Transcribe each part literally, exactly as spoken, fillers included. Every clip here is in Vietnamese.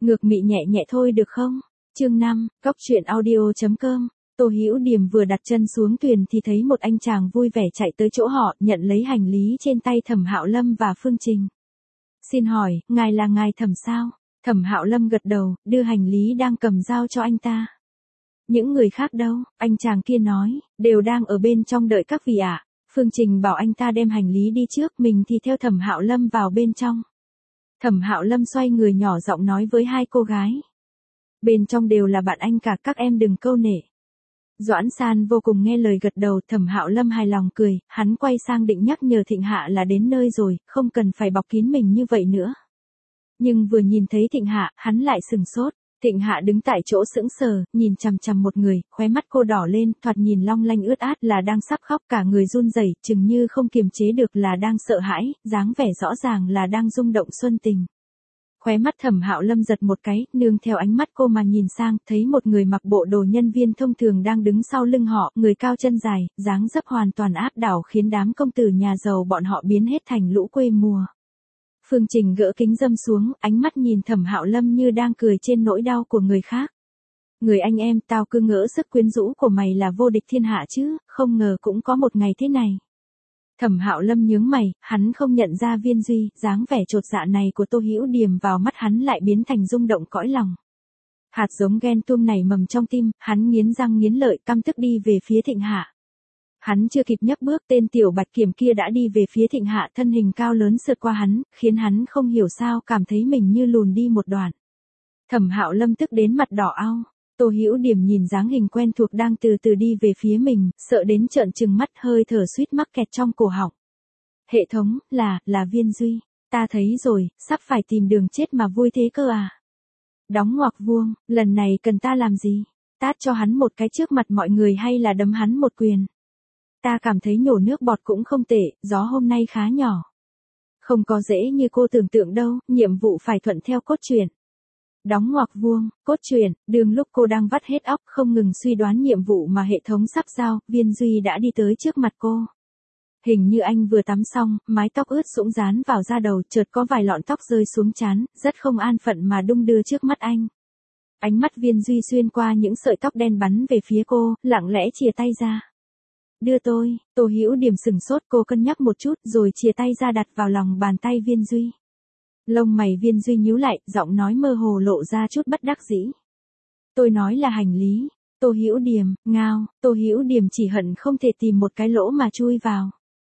Ngược mị nhẹ nhẹ thôi được không? Chương năm, Cóc truyện audio chấm com. Tô Hữu Điềm vừa đặt chân xuống thuyền thì thấy một anh chàng vui vẻ chạy tới chỗ họ, nhận lấy hành lý trên tay Thẩm Hạo Lâm và Phương Trình. Xin hỏi, ngài là ngài Thẩm sao? Thẩm Hạo Lâm gật đầu, đưa hành lý đang cầm giao cho anh ta. Những người khác đâu? Anh chàng kia nói, đều đang ở bên trong đợi các vị ạ. Phương Trình bảo anh ta đem hành lý đi trước, mình thì theo Thẩm Hạo Lâm vào bên trong. Thẩm Hạo Lâm xoay người nhỏ giọng nói với hai cô gái. Bên trong đều là bạn anh cả, các em đừng câu nệ. Doãn San vô cùng nghe lời gật đầu, Thẩm Hạo Lâm hài lòng cười, hắn quay sang định nhắc nhở Thịnh Hạ là đến nơi rồi, không cần phải bọc kín mình như vậy nữa. Nhưng vừa nhìn thấy Thịnh Hạ, hắn lại sừng sốt. Thịnh Hạ đứng tại chỗ sững sờ, nhìn chằm chằm một người, khóe mắt cô đỏ lên, thoạt nhìn long lanh ướt át là đang sắp khóc, cả người run rẩy, chừng như không kiềm chế được là đang sợ hãi, dáng vẻ rõ ràng là đang rung động xuân tình. Khóe mắt Thẩm Hạo Lâm giật một cái, nương theo ánh mắt cô mà nhìn sang, thấy một người mặc bộ đồ nhân viên thông thường đang đứng sau lưng họ, người cao chân dài, dáng dấp hoàn toàn áp đảo khiến đám công tử nhà giàu bọn họ biến hết thành lũ quê mùa. Phương Trình gỡ kính râm xuống, ánh mắt nhìn Thẩm Hạo Lâm như đang cười trên nỗi đau của người khác. Người anh em, tao cứ ngỡ sức quyến rũ của mày là vô địch thiên hạ chứ, không ngờ cũng có một ngày thế này. Thẩm Hạo Lâm nhướng mày, hắn không nhận ra Viên Duy, dáng vẻ chột dạ này của Tô Hữu Điềm vào mắt hắn lại biến thành rung động cõi lòng. Hạt giống ghen tuông nảy mầm trong tim, hắn nghiến răng nghiến lợi, căm tức đi về phía Thịnh Hạ. Hắn chưa kịp nhấc bước, tên tiểu bạch kiểm kia đã đi về phía Thịnh Hạ, thân hình cao lớn sượt qua hắn, khiến hắn không hiểu sao cảm thấy mình như lùn đi một đoạn. Thẩm Hạo Lâm tức đến mặt đỏ ao. Tô Hữu Điềm nhìn dáng hình quen thuộc đang từ từ đi về phía mình, sợ đến trợn trừng mắt, hơi thở suýt mắc kẹt trong cổ họng. Hệ thống, là, là Viên Duy, ta thấy rồi, sắp phải tìm đường chết mà vui thế cơ à. Đóng ngoặc vuông, lần này cần ta làm gì? Tát cho hắn một cái trước mặt mọi người hay là đấm hắn một quyền? Ta cảm thấy nhổ nước bọt cũng không tệ, gió hôm nay khá nhỏ. Không có dễ như cô tưởng tượng đâu, nhiệm vụ phải thuận theo cốt truyện. Đóng ngoặc vuông, cốt truyện, đường lúc cô đang vắt hết óc không ngừng suy đoán nhiệm vụ mà hệ thống sắp giao, Viên Duy đã đi tới trước mặt cô. Hình như anh vừa tắm xong, mái tóc ướt sũng dán vào da đầu, chợt có vài lọn tóc rơi xuống trán, rất không an phận mà đung đưa trước mắt anh. Ánh mắt Viên Duy xuyên qua những sợi tóc đen bắn về phía cô, lặng lẽ chìa tay ra. Đưa tôi, Tô Hữu Điềm sừng sốt, cô cân nhắc một chút rồi chìa tay ra đặt vào lòng bàn tay Viên Duy. Lông mày Viên Duy nhíu lại, giọng nói mơ hồ lộ ra chút bất đắc dĩ. Tôi nói là hành lý. Tô Hữu Điềm, ngao, Tô Hữu Điềm chỉ hận không thể tìm một cái lỗ mà chui vào.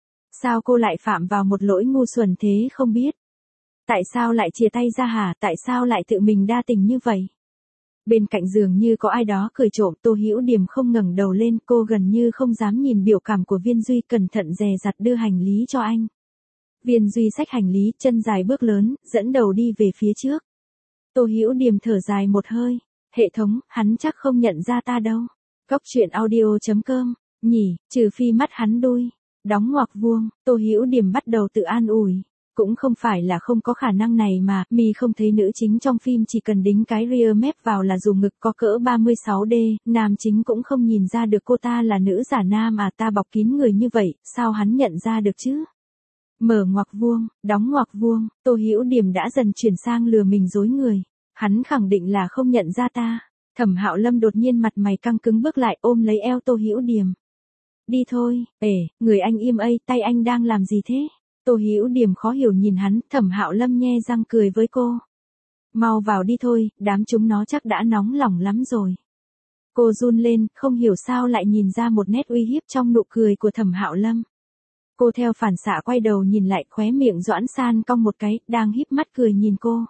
Sao cô lại phạm vào một lỗi ngu xuẩn thế không biết? Tại sao lại chìa tay ra hả? Tại sao lại tự mình đa tình như vậy? Bên cạnh giường như có ai đó cười trộm, Tô Hữu Điềm không ngẩng đầu lên, cô gần như không dám nhìn biểu cảm của Viên Duy, cẩn thận dè dặt đưa hành lý cho anh. Viên Duy xách hành lý, chân dài bước lớn, dẫn đầu đi về phía trước. Tô Hữu Điềm thở dài một hơi, hệ thống, hắn chắc không nhận ra ta đâu. Cóc truyện audio chấm com, nhỉ, trừ phi mắt hắn đuôi. Đóng ngoặc vuông, Tô Hữu Điềm bắt đầu tự an ủi. Cũng không phải là không có khả năng này mà, mi không thấy nữ chính trong phim chỉ cần đính cái rear map vào là dù ngực có cỡ ba mươi sáu D, nam chính cũng không nhìn ra được cô ta là nữ giả nam à, ta bọc kín người như vậy, sao hắn nhận ra được chứ? Mở ngoặc vuông, đóng ngoặc vuông, Tô Hữu Điềm đã dần chuyển sang lừa mình dối người. Hắn khẳng định là không nhận ra ta. Thẩm Hạo Lâm đột nhiên mặt mày căng cứng bước lại ôm lấy eo Tô Hữu Điềm. Đi thôi, ể, người anh im ây, tay anh đang làm gì thế? Tô Hữu Điềm khó hiểu nhìn hắn, Thẩm Hạo Lâm nhe răng cười với cô. Mau vào đi thôi, đám chúng nó chắc đã nóng lòng lắm rồi. Cô run lên, không hiểu sao lại nhìn ra một nét uy hiếp trong nụ cười của Thẩm Hạo Lâm. Cô theo phản xạ quay đầu nhìn lại, khóe miệng Doãn San cong một cái, đang híp mắt cười nhìn cô.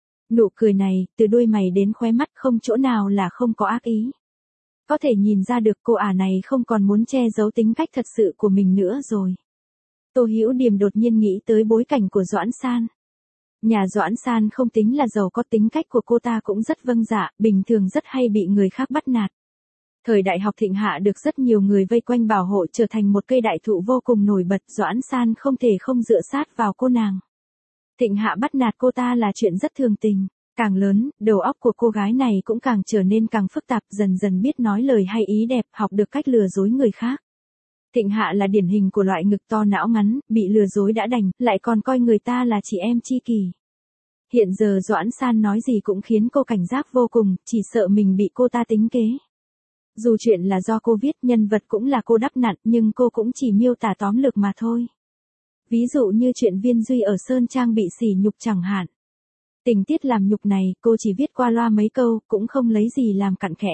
Nụ cười này, từ đôi mày đến khóe mắt không chỗ nào là không có ác ý. Có thể nhìn ra được cô ả này không còn muốn che giấu tính cách thật sự của mình nữa rồi. Tô Hữu Điềm đột nhiên nghĩ tới bối cảnh của Doãn San. Nhà Doãn San không tính là giàu có, tính cách của cô ta cũng rất vâng dạ, bình thường rất hay bị người khác bắt nạt. Thời đại học Thịnh Hạ được rất nhiều người vây quanh bảo hộ, trở thành một cây đại thụ vô cùng nổi bật, Doãn San không thể không dựa sát vào cô nàng. Thịnh Hạ bắt nạt cô ta là chuyện rất thường tình. Càng lớn, đầu óc của cô gái này cũng càng trở nên càng phức tạp, dần dần biết nói lời hay ý đẹp, học được cách lừa dối người khác. Thịnh Hạ là điển hình của loại ngực to não ngắn, bị lừa dối đã đành, lại còn coi người ta là chị em tri kỷ. Hiện giờ Doãn San nói gì cũng khiến cô cảnh giác vô cùng, chỉ sợ mình bị cô ta tính kế. Dù chuyện là do cô viết, nhân vật cũng là cô đắp nặn, nhưng cô cũng chỉ miêu tả tóm lược mà thôi. Ví dụ như chuyện Viên Duy ở Sơn Trang bị sỉ nhục chẳng hạn. Tình tiết làm nhục này, cô chỉ viết qua loa mấy câu, cũng không lấy gì làm cặn kẽ.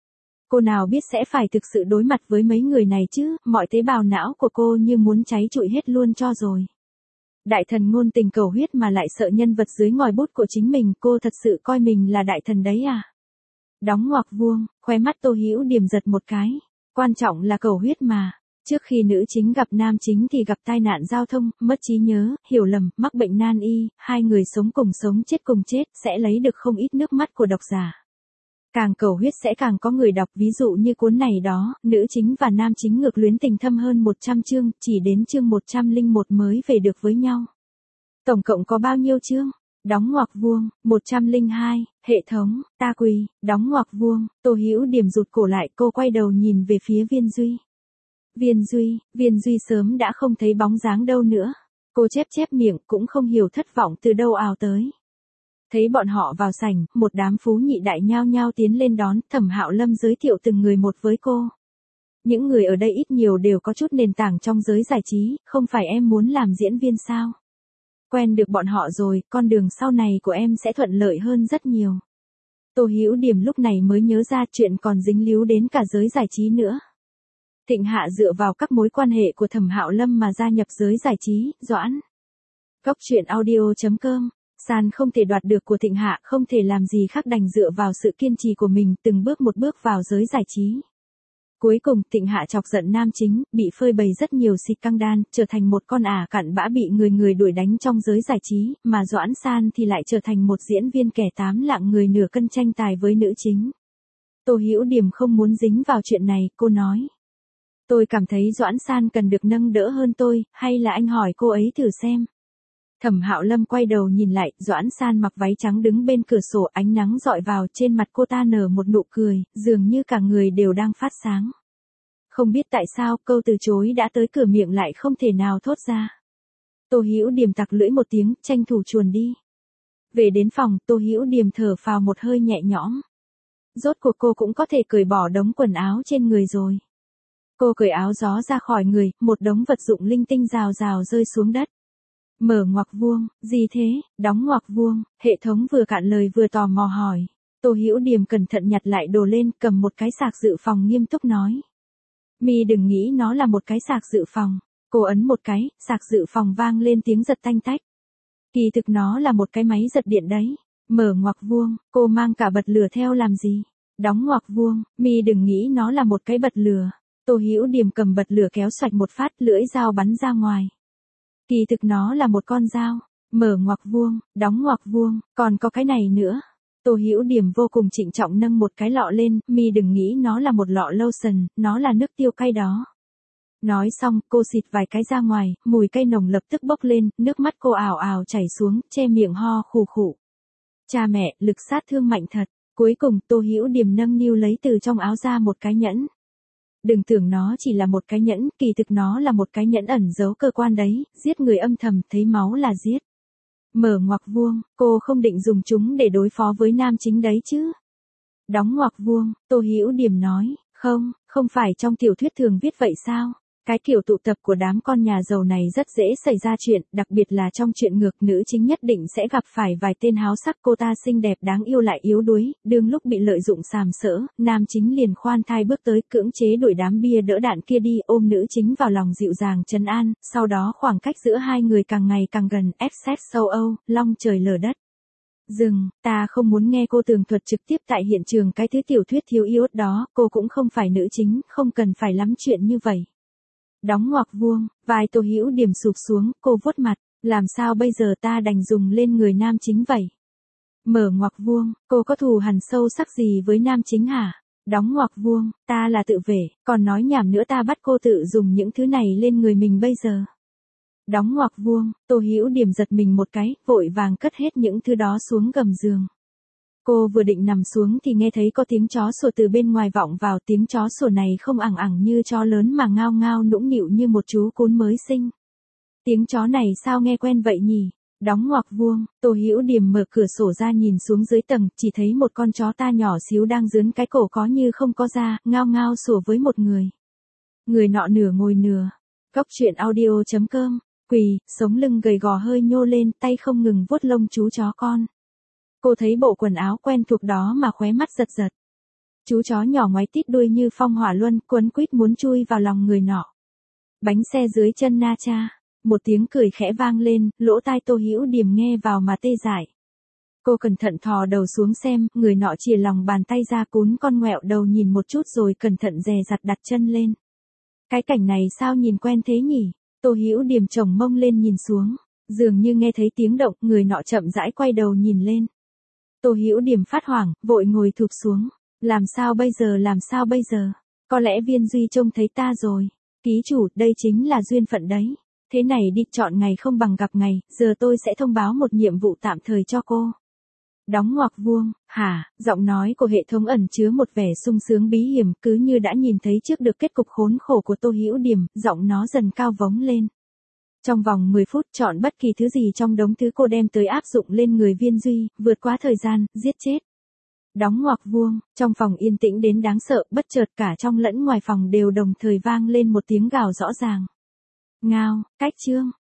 Cô nào biết sẽ phải thực sự đối mặt với mấy người này chứ, mọi tế bào não của cô như muốn cháy trụi hết luôn cho rồi. Đại thần ngôn tình cầu huyết mà lại sợ nhân vật dưới ngòi bút của chính mình, cô thật sự coi mình là đại thần đấy à? Đóng ngoặc vuông, khóe mắt Tô Hữu Điềm giật một cái. Quan trọng là cầu huyết mà. Trước khi nữ chính gặp nam chính thì gặp tai nạn giao thông, mất trí nhớ, hiểu lầm, mắc bệnh nan y, hai người sống cùng sống chết cùng chết, sẽ lấy được không ít nước mắt của độc giả. Càng cầu huyết sẽ càng có người đọc, ví dụ như cuốn này đó, nữ chính và nam chính ngược luyến tình thâm hơn một trăm chương, chỉ đến chương một trăm lẻ một mới về được với nhau. Tổng cộng có bao nhiêu chương? Đóng ngoặc vuông, một trăm lẻ hai, hệ thống, ta quỳ, đóng ngoặc vuông, Tô Hữu Điềm rụt cổ lại, cô quay đầu nhìn về phía Viên Duy. Viên Duy, Viên Duy sớm đã không thấy bóng dáng đâu nữa. Cô chép chép miệng, cũng không hiểu thất vọng từ đâu ào tới. Thấy bọn họ vào sảnh, một đám phú nhị đại nhao nhao tiến lên đón, Thẩm Hạo Lâm giới thiệu từng người một với cô. Những người ở đây ít nhiều đều có chút nền tảng trong giới giải trí, không phải em muốn làm diễn viên sao? Quen được bọn họ rồi, con đường sau này của em sẽ thuận lợi hơn rất nhiều. Tô Hữu Điềm lúc này mới nhớ ra chuyện còn dính líu đến cả giới giải trí nữa. Thịnh Hạ dựa vào các mối quan hệ của Thẩm Hạo Lâm mà gia nhập giới giải trí, Doãn. Góc truyện audio chấm com, San không thể đoạt được của Thịnh Hạ, không thể làm gì khác đành dựa vào sự kiên trì của mình, từng bước một bước vào giới giải trí. Cuối cùng, Thịnh Hạ chọc giận nam chính, bị phơi bày rất nhiều xịt căng đan, trở thành một con ả cặn bã bị người người đuổi đánh trong giới giải trí, mà Doãn San thì lại trở thành một diễn viên kẻ tám lạng người nửa cân tranh tài với nữ chính. Tô Hữu Điềm không muốn dính vào chuyện này, cô nói. Tôi cảm thấy Doãn San cần được nâng đỡ hơn tôi, hay là anh hỏi cô ấy thử xem. Thẩm Hạo Lâm quay đầu nhìn lại, Doãn San mặc váy trắng đứng bên cửa sổ, ánh nắng dọi vào, trên mặt cô ta nở một nụ cười, dường như cả người đều đang phát sáng. Không biết tại sao, câu từ chối đã tới cửa miệng lại không thể nào thốt ra. Tô Hữu Điềm tặc lưỡi một tiếng, tranh thủ chuồn đi. Về đến phòng, Tô Hữu Điềm thở phào một hơi nhẹ nhõm. Rốt cuộc cô cũng có thể cởi bỏ đống quần áo trên người rồi. Cô cởi áo gió ra khỏi người, một đống vật dụng linh tinh rào rào rơi xuống đất. Mở ngoặc vuông, gì thế, đóng ngoặc vuông, hệ thống vừa cạn lời vừa tò mò hỏi. Tô Hữu Điềm cẩn thận nhặt lại đồ lên, cầm một cái sạc dự phòng nghiêm túc nói. Mi đừng nghĩ nó là một cái sạc dự phòng. Cô ấn một cái, sạc dự phòng vang lên tiếng giật tanh tách. Kỳ thực nó là một cái máy giật điện đấy. Mở ngoặc vuông, cô mang cả bật lửa theo làm gì? Đóng ngoặc vuông, Mi đừng nghĩ nó là một cái bật lửa. Tô Hữu Điềm cầm bật lửa kéo xoạch một phát, lưỡi dao bắn ra ngoài. Kỳ thực nó là một con dao. Mở ngoặc vuông, đóng ngoặc vuông, còn có cái này nữa. Tô Hữu Điềm vô cùng trịnh trọng nâng một cái lọ lên, Mi đừng nghĩ nó là một lọ lotion, nó là nước tiêu cay đó. Nói xong, cô xịt vài cái ra ngoài, mùi cây nồng lập tức bốc lên, nước mắt cô ào ào chảy xuống, che miệng ho khù khụ. Cha mẹ, lực sát thương mạnh thật. Cuối cùng, Tô Hữu Điềm nâng niu lấy từ trong áo ra một cái nhẫn. Đừng tưởng nó chỉ là một cái nhẫn, kỳ thực nó là một cái nhẫn ẩn giấu cơ quan đấy, giết người âm thầm, thấy máu là giết. Mở ngoặc vuông, cô không định dùng chúng để đối phó với nam chính đấy chứ. Đóng ngoặc vuông, Tô Hữu Điềm nói, không, không phải trong tiểu thuyết thường viết vậy sao? Cái kiểu tụ tập của đám con nhà giàu này rất dễ xảy ra chuyện, đặc biệt là trong chuyện ngược, nữ chính nhất định sẽ gặp phải vài tên háo sắc, cô ta xinh đẹp đáng yêu lại yếu đuối, đương lúc bị lợi dụng sàm sỡ, nam chính liền khoan thai bước tới, cưỡng chế đuổi đám bia đỡ đạn kia đi, ôm nữ chính vào lòng dịu dàng trấn an, sau đó khoảng cách giữa hai người càng ngày càng gần, ép xét sâu âu, long trời lở đất. Dừng, ta không muốn nghe cô tường thuật trực tiếp tại hiện trường cái thứ tiểu thuyết thiếu iốt đó, cô cũng không phải nữ chính, không cần phải lắm chuyện như vậy. Đóng ngoặc vuông, vai Tô Hữu Điềm sụp xuống, cô vuốt mặt, làm sao bây giờ ta đành dùng lên người nam chính vậy? Mở ngoặc vuông, cô có thù hằn sâu sắc gì với nam chính hả? Đóng ngoặc vuông, ta là tự vệ, còn nói nhảm nữa, ta bắt cô tự dùng những thứ này lên người mình bây giờ. Đóng ngoặc vuông, Tô Hữu Điềm giật mình một cái, vội vàng cất hết những thứ đó xuống gầm giường. Cô vừa định nằm xuống thì nghe thấy có tiếng chó sủa từ bên ngoài vọng vào, tiếng chó sủa này không ẳng ẳng như chó lớn mà ngao ngao nũng nịu như một chú cún mới sinh. Tiếng chó này sao nghe quen vậy nhỉ? Đóng ngoặc vuông, Tô Hữu Điềm mở cửa sổ ra nhìn xuống dưới tầng, chỉ thấy một con chó ta nhỏ xíu đang dướn cái cổ có như không có da, ngao ngao sủa với một người. Người nọ nửa ngồi nửa. Cốc truyện audio chấm com, quỳ, sống lưng gầy gò hơi nhô lên, tay không ngừng vuốt lông chú chó con. Cô thấy bộ quần áo quen thuộc đó mà khóe mắt giật giật. Chú chó nhỏ ngoáy tít đuôi như phong hỏa luân, quấn quýt muốn chui vào lòng người nọ. Bánh xe dưới chân na cha. Một tiếng cười khẽ vang lên, lỗ tai Tô Hữu Điềm nghe vào mà tê dại. Cô cẩn thận thò đầu xuống xem, người nọ chìa lòng bàn tay ra cún con ngoẹo đầu nhìn một chút rồi cẩn thận dè dặt đặt chân lên. Cái cảnh này sao nhìn quen thế nhỉ? Tô Hữu Điềm chồng mông lên nhìn xuống, dường như nghe thấy tiếng động, người nọ chậm rãi quay đầu nhìn lên. Tô Hữu Điềm phát hoảng, vội ngồi thụp xuống. Làm sao bây giờ, làm sao bây giờ? Có lẽ Viên Duy trông thấy ta rồi. Ký chủ, đây chính là duyên phận đấy. Thế này đi, chọn ngày không bằng gặp ngày, giờ tôi sẽ thông báo một nhiệm vụ tạm thời cho cô. Đóng ngoặc vuông, hả, giọng nói của hệ thống ẩn chứa một vẻ sung sướng bí hiểm, cứ như đã nhìn thấy trước được kết cục khốn khổ của Tô Hữu Điềm, giọng nó dần cao vống lên. Trong vòng mười phút chọn bất kỳ thứ gì trong đống thứ cô đem tới áp dụng lên người Viên Duy, vượt quá thời gian, giết chết. Đóng ngoặc vuông, trong phòng yên tĩnh đến đáng sợ, bất chợt cả trong lẫn ngoài phòng đều đồng thời vang lên một tiếng gào rõ ràng. Ngao, cách chương.